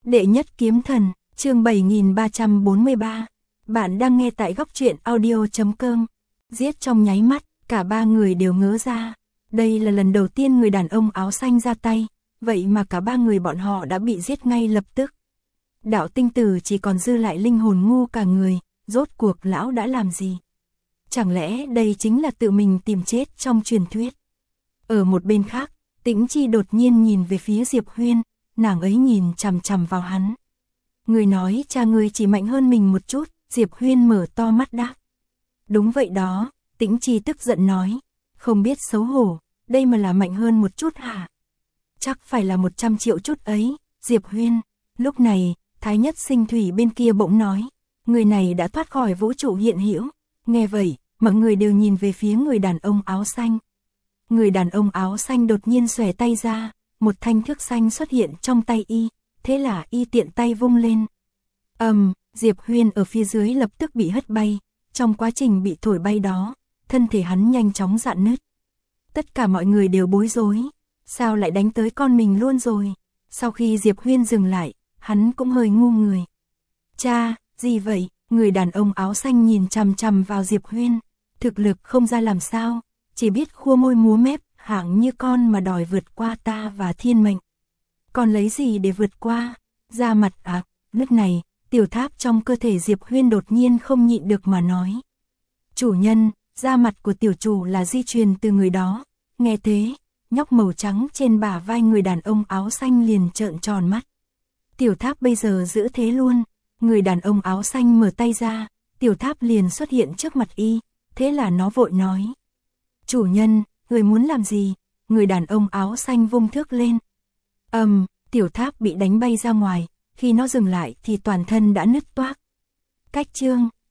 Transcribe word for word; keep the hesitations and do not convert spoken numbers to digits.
Đệ nhất kiếm thần, chương bảy nghìn ba trăm bốn mươi ba. Bạn đang nghe tại góc truyện audio chấm com. Giết trong nháy mắt, cả ba người đều ngớ ra. Đây là lần đầu tiên người đàn ông áo xanh ra tay, vậy mà cả ba người bọn họ đã bị giết ngay lập tức. Đạo tinh tử chỉ còn dư lại linh hồn ngu cả người, rốt cuộc lão đã làm gì? Chẳng lẽ đây chính là tự mình tìm chết trong truyền thuyết? Ở một bên khác, Tĩnh Chi đột nhiên nhìn về phía Diệp Huyên, nàng ấy nhìn chằm chằm vào hắn. Người nói cha ngươi chỉ mạnh hơn mình một chút, Diệp Huyên mở to mắt đáp. Đúng vậy đó, Tĩnh Chi tức giận nói, không biết xấu hổ, đây mà là mạnh hơn một chút hả? Chắc phải là một trăm triệu chút ấy, Diệp Huyên. Lúc này, Thái Nhất Sinh Thủy bên kia bỗng nói, người này đã thoát khỏi vũ trụ hiện hữu. Nghe vậy, mọi người đều nhìn về phía người đàn ông áo xanh. Người đàn ông áo xanh đột nhiên xòe tay ra, một thanh thước xanh xuất hiện trong tay y, thế là y tiện tay vung lên. Ầm, um, Diệp Huyên ở phía dưới lập tức bị hất bay, trong quá trình bị thổi bay đó, thân thể hắn nhanh chóng rạn nứt. Tất cả mọi người đều bối rối, sao lại đánh tới con mình luôn rồi? Sau khi Diệp Huyên dừng lại, hắn cũng hơi ngu người. Cha, gì vậy? Người đàn ông áo xanh nhìn chằm chằm vào Diệp Huyên, thực lực không ra làm sao, chỉ biết khua môi múa mép, hạng như con mà đòi vượt qua ta và thiên mệnh. Còn lấy gì để vượt qua? Da mặt à? Lúc này, tiểu tháp trong cơ thể Diệp Huyên đột nhiên không nhịn được mà nói. Chủ nhân, da mặt của tiểu chủ là di truyền từ người đó. Nghe thế, nhóc màu trắng trên bả vai người đàn ông áo xanh liền trợn tròn mắt. Tiểu tháp bây giờ giữ thế luôn. Người đàn ông áo xanh mở tay ra, tiểu tháp liền xuất hiện trước mặt y, thế là nó vội nói. Chủ nhân, người muốn làm gì? Người đàn ông áo xanh vung thước lên. Ầm, um, tiểu tháp bị đánh bay ra ngoài, khi nó dừng lại thì toàn thân đã nứt toác. Cách chương,